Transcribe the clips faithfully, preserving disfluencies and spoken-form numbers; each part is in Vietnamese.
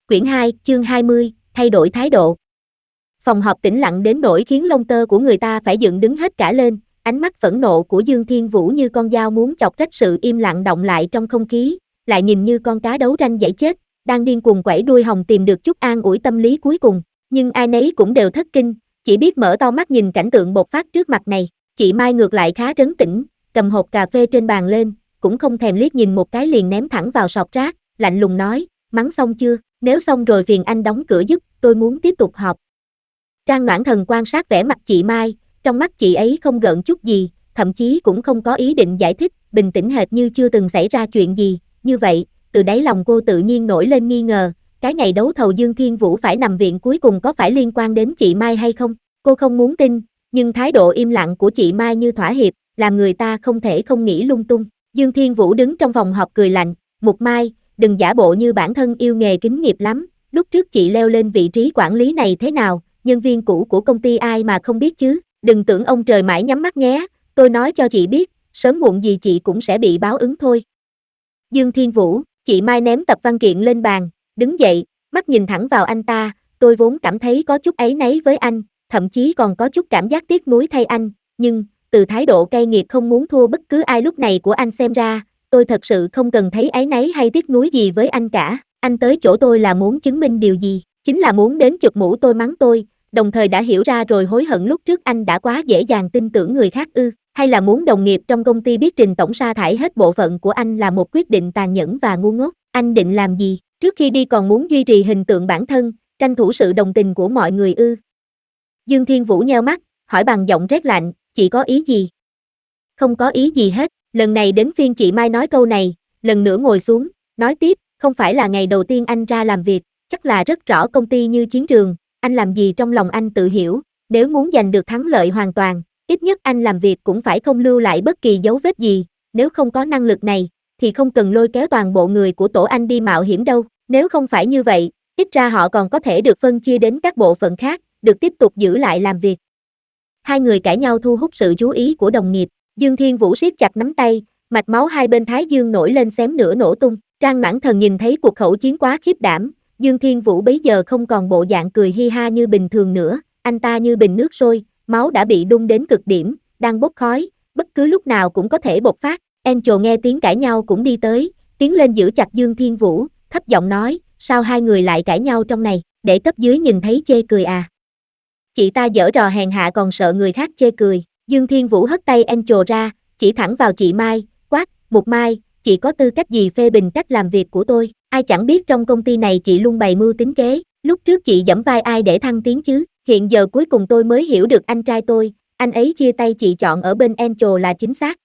Quyển hai, chương hai mươi, thay đổi thái độ. Phòng họp tĩnh lặng đến nỗi khiến lông tơ của người ta phải dựng đứng hết cả lên, ánh mắt phẫn nộ của Dương Thiên Vũ như con dao muốn chọc rách sự im lặng động lại trong không khí, lại nhìn như con cá đấu tranh dãy chết, đang điên cuồng quẩy đuôi hồng tìm được chút an ủi tâm lý cuối cùng, nhưng ai nấy cũng đều thất kinh, chỉ biết mở to mắt nhìn cảnh tượng bộc phát trước mặt này. Chị Mai ngược lại khá trấn tĩnh, cầm hộp cà phê trên bàn lên, cũng không thèm liếc nhìn một cái liền ném thẳng vào sọt rác, lạnh lùng nói, mắng xong chưa? Nếu xong rồi phiền anh đóng cửa giúp, tôi muốn tiếp tục họp. Trang Noãn Thần quan sát vẻ mặt chị Mai, trong mắt chị ấy không gợn chút gì, thậm chí cũng không có ý định giải thích, bình tĩnh hệt như chưa từng xảy ra chuyện gì. Như vậy, từ đáy lòng cô tự nhiên nổi lên nghi ngờ, cái ngày đấu thầu Dương Thiên Vũ phải nằm viện cuối cùng có phải liên quan đến chị Mai hay không? Cô không muốn tin, nhưng thái độ im lặng của chị Mai như thỏa hiệp, làm người ta không thể không nghĩ lung tung. Dương Thiên Vũ đứng trong phòng họp cười lạnh, Mục Mai, đừng giả bộ như bản thân yêu nghề kính nghiệp lắm, lúc trước chị leo lên vị trí quản lý này thế nào, nhân viên cũ của công ty ai mà không biết chứ, đừng tưởng ông trời mãi nhắm mắt nhé, tôi nói cho chị biết, sớm muộn gì chị cũng sẽ bị báo ứng thôi. Dương Thiên Vũ, chị Mai ném tập văn kiện lên bàn, đứng dậy, mắt nhìn thẳng vào anh ta, tôi vốn cảm thấy có chút áy náy với anh, thậm chí còn có chút cảm giác tiếc nuối thay anh, nhưng, từ thái độ cay nghiệt không muốn thua bất cứ ai lúc này của anh xem ra, tôi thật sự không cần thấy áy náy hay tiếc nuối gì với anh cả, anh tới chỗ tôi là muốn chứng minh điều gì, chính là muốn đến chụp mũ tôi mắng tôi, đồng thời đã hiểu ra rồi hối hận lúc trước anh đã quá dễ dàng tin tưởng người khác ư, hay là muốn đồng nghiệp trong công ty biết Trình tổng sa thải hết bộ phận của anh là một quyết định tàn nhẫn và ngu ngốc, anh định làm gì, trước khi đi còn muốn duy trì hình tượng bản thân, tranh thủ sự đồng tình của mọi người ư. Dương Thiên Vũ nheo mắt, hỏi bằng giọng rét lạnh, chị có ý gì? Không có ý gì hết, lần này đến phiên chị Mai nói câu này, lần nữa ngồi xuống, nói tiếp, không phải là ngày đầu tiên anh ra làm việc, chắc là rất rõ công ty như chiến trường, anh làm gì trong lòng anh tự hiểu, nếu muốn giành được thắng lợi hoàn toàn, ít nhất anh làm việc cũng phải không lưu lại bất kỳ dấu vết gì, nếu không có năng lực này, thì không cần lôi kéo toàn bộ người của tổ anh đi mạo hiểm đâu, nếu không phải như vậy, ít ra họ còn có thể được phân chia đến các bộ phận khác, được tiếp tục giữ lại làm việc. Hai người cãi nhau thu hút sự chú ý của đồng nghiệp, Dương Thiên Vũ siết chặt nắm tay, mạch máu hai bên thái dương nổi lên xém nữa nổ tung, Trang Noãn Thần nhìn thấy cuộc khẩu chiến quá khiếp đảm, Dương Thiên Vũ bấy giờ không còn bộ dạng cười hi ha như bình thường nữa, anh ta như bình nước sôi, máu đã bị đun đến cực điểm, đang bốc khói, bất cứ lúc nào cũng có thể bộc phát. Angel nghe tiếng cãi nhau cũng đi tới, tiến lên giữ chặt Dương Thiên Vũ, thấp giọng nói, sao hai người lại cãi nhau trong này, để cấp dưới nhìn thấy chê cười à? Chị ta giở trò hèn hạ còn sợ người khác chê cười. Dương Thiên Vũ hất tay Angel ra, chỉ thẳng vào chị Mai, quát, Mục Mai, chị có tư cách gì phê bình cách làm việc của tôi, ai chẳng biết trong công ty này chị luôn bày mưu tính kế, lúc trước chị giẫm vai ai để thăng tiến chứ, hiện giờ cuối cùng tôi mới hiểu được anh trai tôi, anh ấy chia tay chị chọn ở bên Angel là chính xác.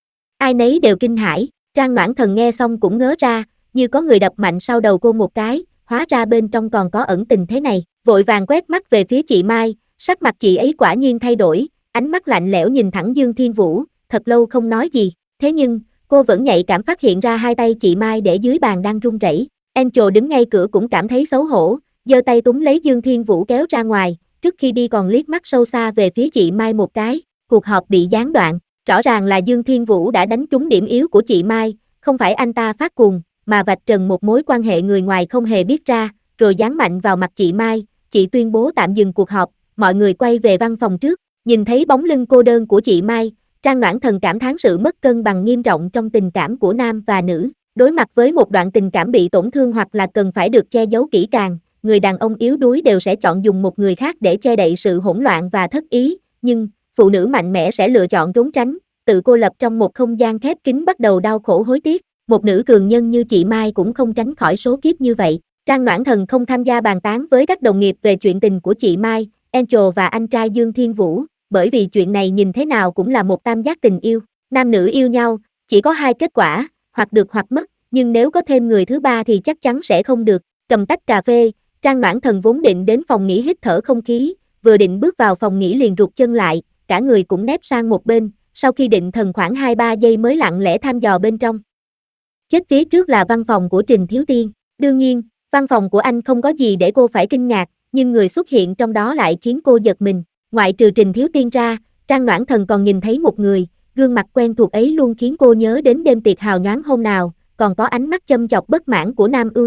Ai nấy đều kinh hãi, Trang Noãn Thần nghe xong cũng ngớ ra, như có người đập mạnh sau đầu cô một cái, hóa ra bên trong còn có ẩn tình thế này, vội vàng quét mắt về phía chị Mai, sắc mặt chị ấy quả nhiên thay đổi, ánh mắt lạnh lẽo nhìn thẳng Dương Thiên Vũ, thật lâu không nói gì, thế nhưng, cô vẫn nhạy cảm phát hiện ra hai tay chị Mai để dưới bàn đang run rẩy. Angel đứng ngay cửa cũng cảm thấy xấu hổ, giơ tay túm lấy Dương Thiên Vũ kéo ra ngoài, trước khi đi còn liếc mắt sâu xa về phía chị Mai một cái, cuộc họp bị gián đoạn, rõ ràng là Dương Thiên Vũ đã đánh trúng điểm yếu của chị Mai, không phải anh ta phát cuồng, mà vạch trần một mối quan hệ người ngoài không hề biết ra, rồi giáng mạnh vào mặt chị Mai, chị tuyên bố tạm dừng cuộc họp, mọi người quay về văn phòng trước, nhìn thấy bóng lưng cô đơn của chị Mai, Trang Noãn Thần cảm thán sự mất cân bằng nghiêm trọng trong tình cảm của nam và nữ, đối mặt với một đoạn tình cảm bị tổn thương hoặc là cần phải được che giấu kỹ càng, người đàn ông yếu đuối đều sẽ chọn dùng một người khác để che đậy sự hỗn loạn và thất ý, nhưng, phụ nữ mạnh mẽ sẽ lựa chọn trốn tránh, tự cô lập trong một không gian khép kín bắt đầu đau khổ hối tiếc, một nữ cường nhân như chị Mai cũng không tránh khỏi số kiếp như vậy. Trang Noãn Thần không tham gia bàn tán với các đồng nghiệp về chuyện tình của chị Mai, Angel và anh trai Dương Thiên Vũ, bởi vì chuyện này nhìn thế nào cũng là một tam giác tình yêu, nam nữ yêu nhau, chỉ có hai kết quả, hoặc được hoặc mất, nhưng nếu có thêm người thứ ba thì chắc chắn sẽ không được. Cầm tách cà phê, Trang Noãn Thần vốn định đến phòng nghỉ hít thở không khí, vừa định bước vào phòng nghỉ liền rụt chân lại, cả người cũng nép sang một bên, sau khi định thần khoảng hai ba giây mới lặng lẽ thăm dò bên trong. Chết phía trước là văn phòng của Trình Thiếu Tiên, đương nhiên, văn phòng của anh không có gì để cô phải kinh ngạc, nhưng người xuất hiện trong đó lại khiến cô giật mình. Ngoại trừ Trình Thiếu Tiên ra, Trang Noãn Thần còn nhìn thấy một người, gương mặt quen thuộc ấy luôn khiến cô nhớ đến đêm tiệc hào nhoáng hôm nào, còn có ánh mắt châm chọc bất mãn của Nam Ưu Tuyền.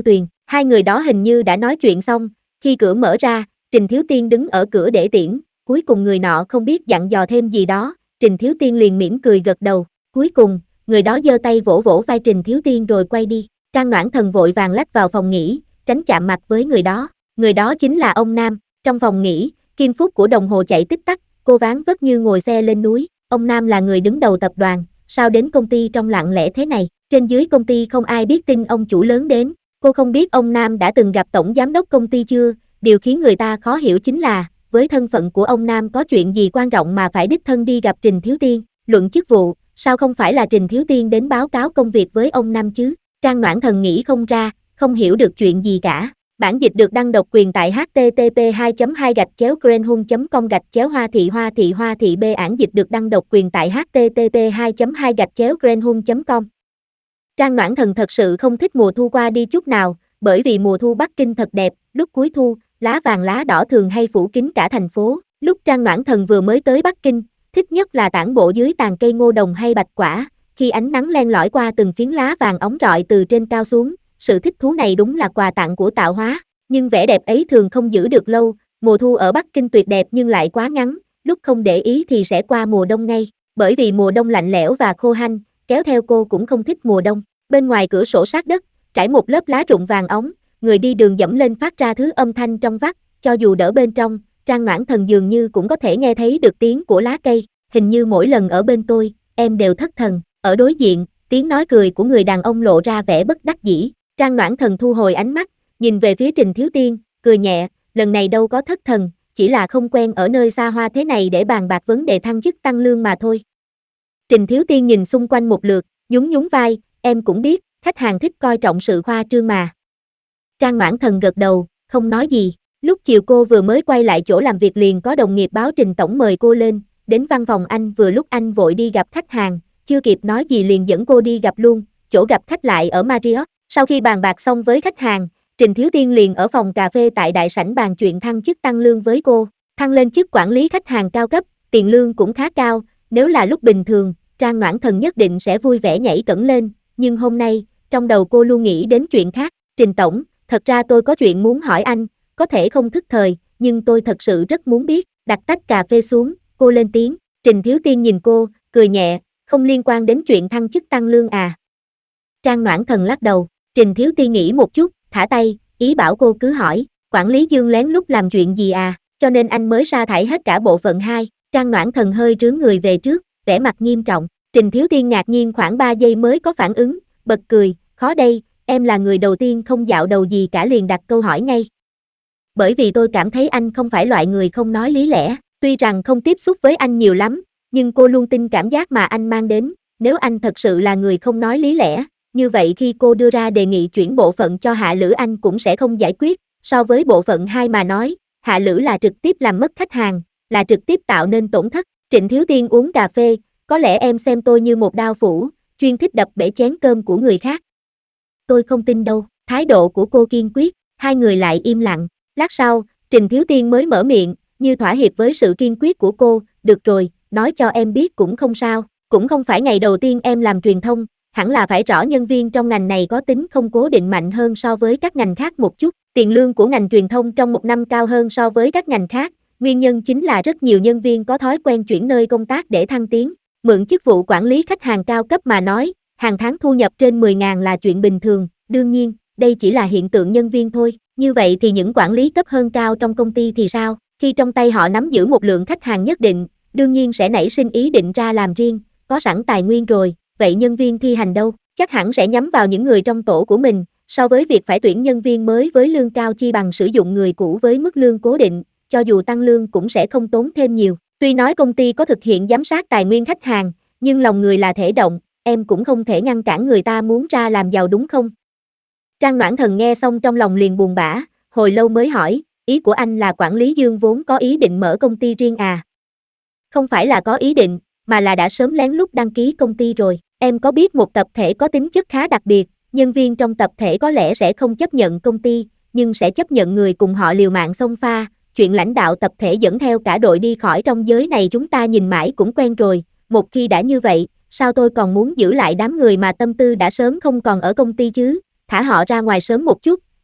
Hai người đó hình như đã nói chuyện xong, khi cửa mở ra, Trình Thiếu Tiên đứng ở cửa để tiễn, cuối cùng người nọ không biết dặn dò thêm gì đó, Trình Thiếu Tiên liền mỉm cười gật đầu, cuối cùng, người đó giơ tay vỗ vỗ vai Trình Thiếu Tiên rồi quay đi, Trang Noãn Thần vội vàng lách vào phòng nghỉ, tránh chạm mặt với người đó, người đó chính là ông Nam, trong phòng nghỉ, kim phút của đồng hồ chạy tích tắc, cô ván vất như ngồi xe lên núi, ông Nam là người đứng đầu tập đoàn, sao đến công ty trong lặng lẽ thế này, trên dưới công ty không ai biết tin ông chủ lớn đến, cô không biết ông Nam đã từng gặp tổng giám đốc công ty chưa, điều khiến người ta khó hiểu chính là, với thân phận của ông Nam có chuyện gì quan trọng mà phải đích thân đi gặp Trình Thiếu Tiên, luận chức vụ, sao không phải là Trình Thiếu Tiên đến báo cáo công việc với ông Nam chứ, Trang Noãn Thần nghĩ không ra, không hiểu được chuyện gì cả. Bản dịch được đăng độc quyền tại h t t p hai chấm hai gạch chéo greenhun chấm com gạch chéo hoa thị hoa thị hoa thị b Bản dịch được đăng độc quyền tại h t t p hai chấm hai gạch chéo greenhun chấm com. Trang Noãn Thần thật sự không thích mùa thu qua đi chút nào, bởi vì mùa thu Bắc Kinh thật đẹp, lúc cuối thu, lá vàng lá đỏ thường hay phủ kín cả thành phố. Lúc Trang Noãn Thần vừa mới tới Bắc Kinh, thích nhất là tản bộ dưới tàn cây ngô đồng hay bạch quả, khi ánh nắng len lỏi qua từng phiến lá vàng óng rọi từ trên cao xuống. Sự thích thú này đúng là quà tặng của tạo hóa, nhưng vẻ đẹp ấy thường không giữ được lâu, mùa thu ở Bắc Kinh tuyệt đẹp nhưng lại quá ngắn, lúc không để ý thì sẽ qua mùa đông ngay, bởi vì mùa đông lạnh lẽo và khô hanh, kéo theo cô cũng không thích mùa đông. Bên ngoài cửa sổ sát đất, trải một lớp lá rụng vàng óng, người đi đường dẫm lên phát ra thứ âm thanh trong vắt, cho dù đỡ bên trong, Trang Noãn Thần dường như cũng có thể nghe thấy được tiếng của lá cây, hình như mỗi lần ở bên tôi, em đều thất thần, ở đối diện, tiếng nói cười của người đàn ông lộ ra vẻ bất đắc dĩ. Trang Noãn Thần thu hồi ánh mắt, nhìn về phía Trình Thiếu Tiên, cười nhẹ, lần này đâu có thất thần, chỉ là không quen ở nơi xa hoa thế này để bàn bạc vấn đề thăng chức tăng lương mà thôi. Trình Thiếu Tiên nhìn xung quanh một lượt, nhún nhún vai, em cũng biết, khách hàng thích coi trọng sự khoa trương mà. Trang Noãn Thần gật đầu, không nói gì, lúc chiều cô vừa mới quay lại chỗ làm việc liền có đồng nghiệp báo Trình Tổng mời cô lên, đến văn phòng anh vừa lúc anh vội đi gặp khách hàng, chưa kịp nói gì liền dẫn cô đi gặp luôn, chỗ gặp khách lại ở Marriott. Sau khi bàn bạc xong với khách hàng, Trình Thiếu Tiên liền ở phòng cà phê tại đại sảnh bàn chuyện thăng chức tăng lương với cô, thăng lên chức quản lý khách hàng cao cấp, tiền lương cũng khá cao, nếu là lúc bình thường, Trang Noãn Thần nhất định sẽ vui vẻ nhảy cẫng lên, nhưng hôm nay, trong đầu cô luôn nghĩ đến chuyện khác, Trình Tổng, thật ra tôi có chuyện muốn hỏi anh, có thể không thức thời, nhưng tôi thật sự rất muốn biết, đặt tách cà phê xuống, cô lên tiếng, Trình Thiếu Tiên nhìn cô, cười nhẹ, không liên quan đến chuyện thăng chức tăng lương à. Trang Noãn Thần lắc đầu, Trình Thiếu Tiên nghĩ một chút, thả tay, ý bảo cô cứ hỏi, quản lý Dương lén lút làm chuyện gì à, cho nên anh mới sa thải hết cả bộ phận hai, Trang Noãn Thần hơi rướn người về trước, vẻ mặt nghiêm trọng, Trình Thiếu Tiên ngạc nhiên khoảng ba giây mới có phản ứng, bật cười, khó đây, em là người đầu tiên không dạo đầu gì cả liền đặt câu hỏi ngay. Bởi vì tôi cảm thấy anh không phải loại người không nói lý lẽ, tuy rằng không tiếp xúc với anh nhiều lắm, nhưng cô luôn tin cảm giác mà anh mang đến, nếu anh thật sự là người không nói lý lẽ, như vậy khi cô đưa ra đề nghị chuyển bộ phận cho Hạ Lữ anh cũng sẽ không giải quyết, so với bộ phận hai mà nói, Hạ Lữ là trực tiếp làm mất khách hàng, là trực tiếp tạo nên tổn thất. Trịnh Thiếu Tiên uống cà phê, có lẽ em xem tôi như một đao phủ, chuyên thích đập bể chén cơm của người khác. Tôi không tin đâu, thái độ của cô kiên quyết, hai người lại im lặng, lát sau, Trịnh Thiếu Tiên mới mở miệng, như thỏa hiệp với sự kiên quyết của cô, được rồi, nói cho em biết cũng không sao, cũng không phải ngày đầu tiên em làm truyền thông, hẳn là phải rõ nhân viên trong ngành này có tính không cố định mạnh hơn so với các ngành khác một chút, tiền lương của ngành truyền thông trong một năm cao hơn so với các ngành khác, nguyên nhân chính là rất nhiều nhân viên có thói quen chuyển nơi công tác để thăng tiến, mượn chức vụ quản lý khách hàng cao cấp mà nói, hàng tháng thu nhập trên mười ngàn là chuyện bình thường, đương nhiên, đây chỉ là hiện tượng nhân viên thôi, như vậy thì những quản lý cấp hơn cao trong công ty thì sao, khi trong tay họ nắm giữ một lượng khách hàng nhất định, đương nhiên sẽ nảy sinh ý định ra làm riêng, có sẵn tài nguyên rồi, vậy nhân viên thi hành đâu, chắc hẳn sẽ nhắm vào những người trong tổ của mình, so với việc phải tuyển nhân viên mới với lương cao chi bằng sử dụng người cũ với mức lương cố định, cho dù tăng lương cũng sẽ không tốn thêm nhiều. Tuy nói công ty có thực hiện giám sát tài nguyên khách hàng, nhưng lòng người là thể động, em cũng không thể ngăn cản người ta muốn ra làm giàu đúng không? Trang Noãn Thần nghe xong trong lòng liền buồn bã, hồi lâu mới hỏi, ý của anh là quản lý Dương vốn có ý định mở công ty riêng à? Không phải là có ý định, mà là đã sớm lén lút đăng ký công ty rồi. Em có biết một tập thể có tính chất khá đặc biệt, nhân viên trong tập thể có lẽ sẽ không chấp nhận công ty, nhưng sẽ chấp nhận người cùng họ liều mạng xông pha, chuyện lãnh đạo tập thể dẫn theo cả đội đi khỏi trong giới này chúng ta nhìn mãi cũng quen rồi, một khi đã như vậy, sao tôi còn muốn giữ lại đám người mà tâm tư đã sớm không còn ở công ty chứ, thả họ ra ngoài sớm một chút,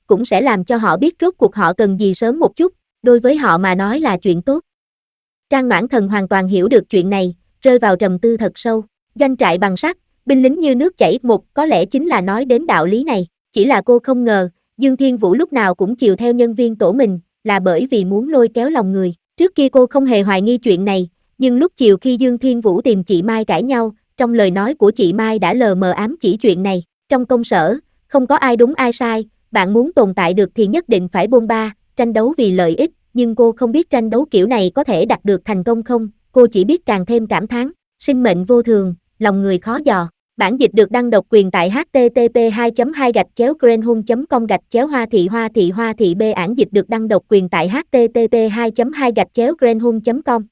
cũng sẽ làm cho họ biết rốt cuộc họ cần gì sớm một chút, đối với họ mà nói là chuyện tốt. Trang Noãn Thần hoàn toàn hiểu được chuyện này, rơi vào trầm tư thật sâu. Doanh trại bằng sắt, binh lính như nước chảy một có lẽ chính là nói đến đạo lý này. Chỉ là cô không ngờ, Dương Thiên Vũ lúc nào cũng chiều theo nhân viên tổ mình, là bởi vì muốn lôi kéo lòng người. Trước kia cô không hề hoài nghi chuyện này, nhưng lúc chiều khi Dương Thiên Vũ tìm chị Mai cãi nhau, trong lời nói của chị Mai đã lờ mờ ám chỉ chuyện này. Trong công sở, không có ai đúng ai sai, bạn muốn tồn tại được thì nhất định phải bôn ba, tranh đấu vì lợi ích, nhưng cô không biết tranh đấu kiểu này có thể đạt được thành công không, cô chỉ biết càng thêm cảm thán, sinh mệnh vô thường, lòng người khó dò. Bản dịch được đăng độc quyền tại h t t p hai chấm hai gạch chéo greenhung chấm com gạch chéo hoa thị hoa thị hoa thị b. Bản dịch được đăng độc quyền tại h t t p hai chấm hai gạch chéo greenhung chấm com.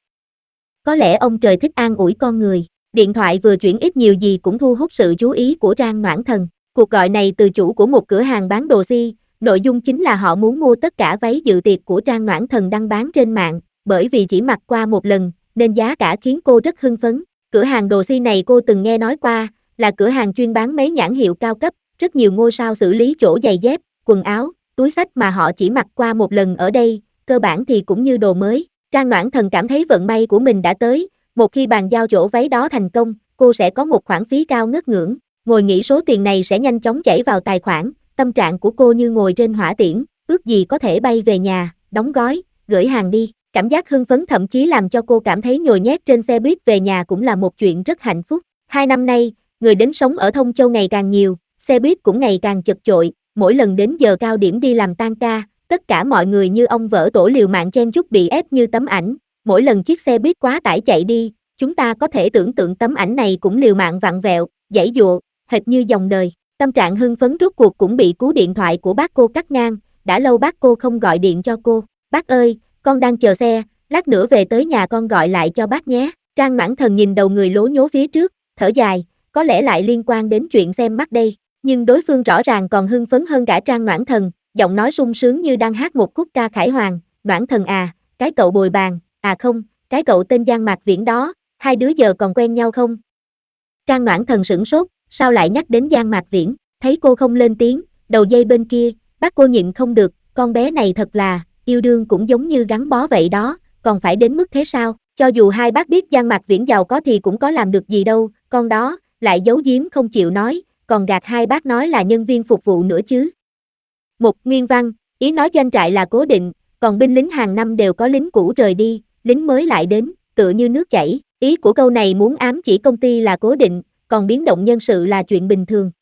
Có lẽ ông trời thích an ủi con người. Điện thoại vừa chuyển ít nhiều gì cũng thu hút sự chú ý của Trang Noãn Thần. Cuộc gọi này từ chủ của một cửa hàng bán đồ si, nội dung chính là họ muốn mua tất cả váy dự tiệc của Trang Noãn Thần đăng bán trên mạng, bởi vì chỉ mặc qua một lần, nên giá cả khiến cô rất hưng phấn. Cửa hàng đồ si này cô từng nghe nói qua, là cửa hàng chuyên bán mấy nhãn hiệu cao cấp, rất nhiều ngôi sao xử lý chỗ giày dép, quần áo, túi xách mà họ chỉ mặc qua một lần ở đây, cơ bản thì cũng như đồ mới. Trang Noãn Thần cảm thấy vận may của mình đã tới, một khi bàn giao chỗ váy đó thành công, cô sẽ có một khoản phí cao ngất ngưỡng, ngồi nghĩ số tiền này sẽ nhanh chóng chảy vào tài khoản, tâm trạng của cô như ngồi trên hỏa tiễn, ước gì có thể bay về nhà, đóng gói, gửi hàng đi. Cảm giác hưng phấn thậm chí làm cho cô cảm thấy nhồi nhét trên xe buýt về nhà cũng là một chuyện rất hạnh phúc. Hai năm nay, người đến sống ở Thông Châu ngày càng nhiều, xe buýt cũng ngày càng chật chội, mỗi lần đến giờ cao điểm đi làm tan ca, tất cả mọi người như ong vỡ tổ liều mạng chen chúc bị ép như tấm ảnh, mỗi lần chiếc xe buýt quá tải chạy đi, chúng ta có thể tưởng tượng tấm ảnh này cũng liều mạng vặn vẹo, giãy giụa, hệt như dòng đời. Tâm trạng hưng phấn rốt cuộc cũng bị cú điện thoại của bác cô cắt ngang, đã lâu bác cô không gọi điện cho cô. Bác ơi, con đang chờ xe, lát nữa về tới nhà con gọi lại cho bác nhé. Trang Noãn Thần nhìn đầu người lố nhố phía trước, thở dài, có lẽ lại liên quan đến chuyện xem mắt đây. Nhưng đối phương rõ ràng còn hưng phấn hơn cả Trang Noãn Thần, giọng nói sung sướng như đang hát một khúc ca khải hoàn. Noãn Thần à, cái cậu bồi bàn, à không, cái cậu tên Giang Mạc Viễn đó, hai đứa giờ còn quen nhau không? Trang Noãn Thần sửng sốt, sao lại nhắc đến Giang Mạc Viễn, thấy cô không lên tiếng, đầu dây bên kia, bác cô nhịn không được, con bé này thật là, yêu đương cũng giống như gắn bó vậy đó, còn phải đến mức thế sao? Cho dù hai bác biết Giang Mạc Viễn giàu có thì cũng có làm được gì đâu, con đó, lại giấu giếm không chịu nói, còn gạt hai bác nói là nhân viên phục vụ nữa chứ. Một nguyên văn, ý nói doanh trại là cố định, còn binh lính hàng năm đều có lính cũ rời đi, lính mới lại đến, tựa như nước chảy. Ý của câu này muốn ám chỉ công ty là cố định, còn biến động nhân sự là chuyện bình thường.